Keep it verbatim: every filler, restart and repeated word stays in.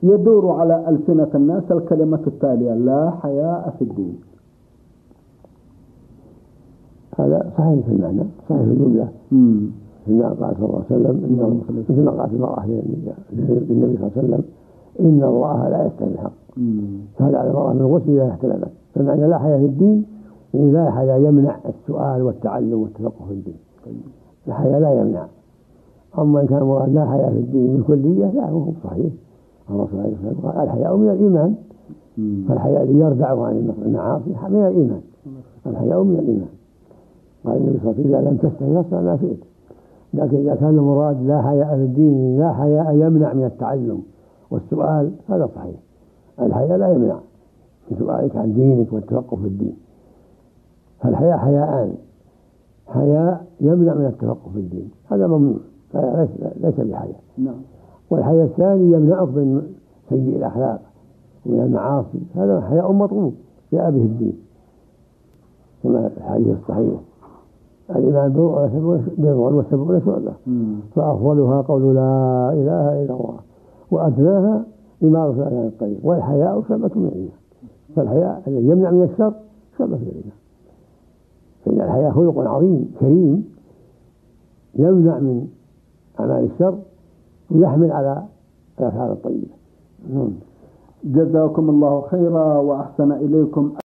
يدور على ألسنة الناس الكلمة التالية: لا حياء في الدين. هذا صحيح في المعنى، صحيح في الجملة. فيما قال صلى الله عليه وسلم إن مثل ما قالت المرأة للنبي صلى الله عليه وسلم: إن الله لا يستحي الحق. فهذا على المرأة من الغسل إذا احتلمت. فمعنى لا حياء في الدين يعني لا حياء يمنع السؤال والتعلم والتفقه في الدين. الحياء لا يمنع. أما إن كان مراد لا حياء في الدين بالكلية لا هو صحيح. الرسول عليه الصلاة والسلام قال: الحياء من الإيمان. فالحياء الذي يردعه عن المعاصي من الإيمان. الحياء من الإيمان. قال النبي صلى الله عليه وسلم: إذا لم تستحي فاصنع ما شئت. لكن إذا كان المراد لا حياء في الدين لا حياء يمنع من التعلم والسؤال هذا صحيح. الحياء لا يمنع من سؤالك عن دينك والتفقه في الدين. فالحياء حياءان: حياء يمنع من التفقه في الدين هذا ممنوع ليس بحياء، والحياء الثاني يمنعك من سيء الأخلاق ومن المعاصي هذا حياء مطلوب جاء به الدين كما الحديث الصحيح: الإيمان بضع وسبعون شعبة فأفضلها قول لا إله إلا الله وأدناها إمارة الأذى عن الطريق والحياء شعبة من الإيمان. فالحياء الذي يمنع من الشر شعبة من الإيمان. فإن الحياء خلق عظيم كريم يمنع من أعمال الشر ويحمل على الأفعال الطيبة. جزاكم الله خيرا وأحسن إليكم.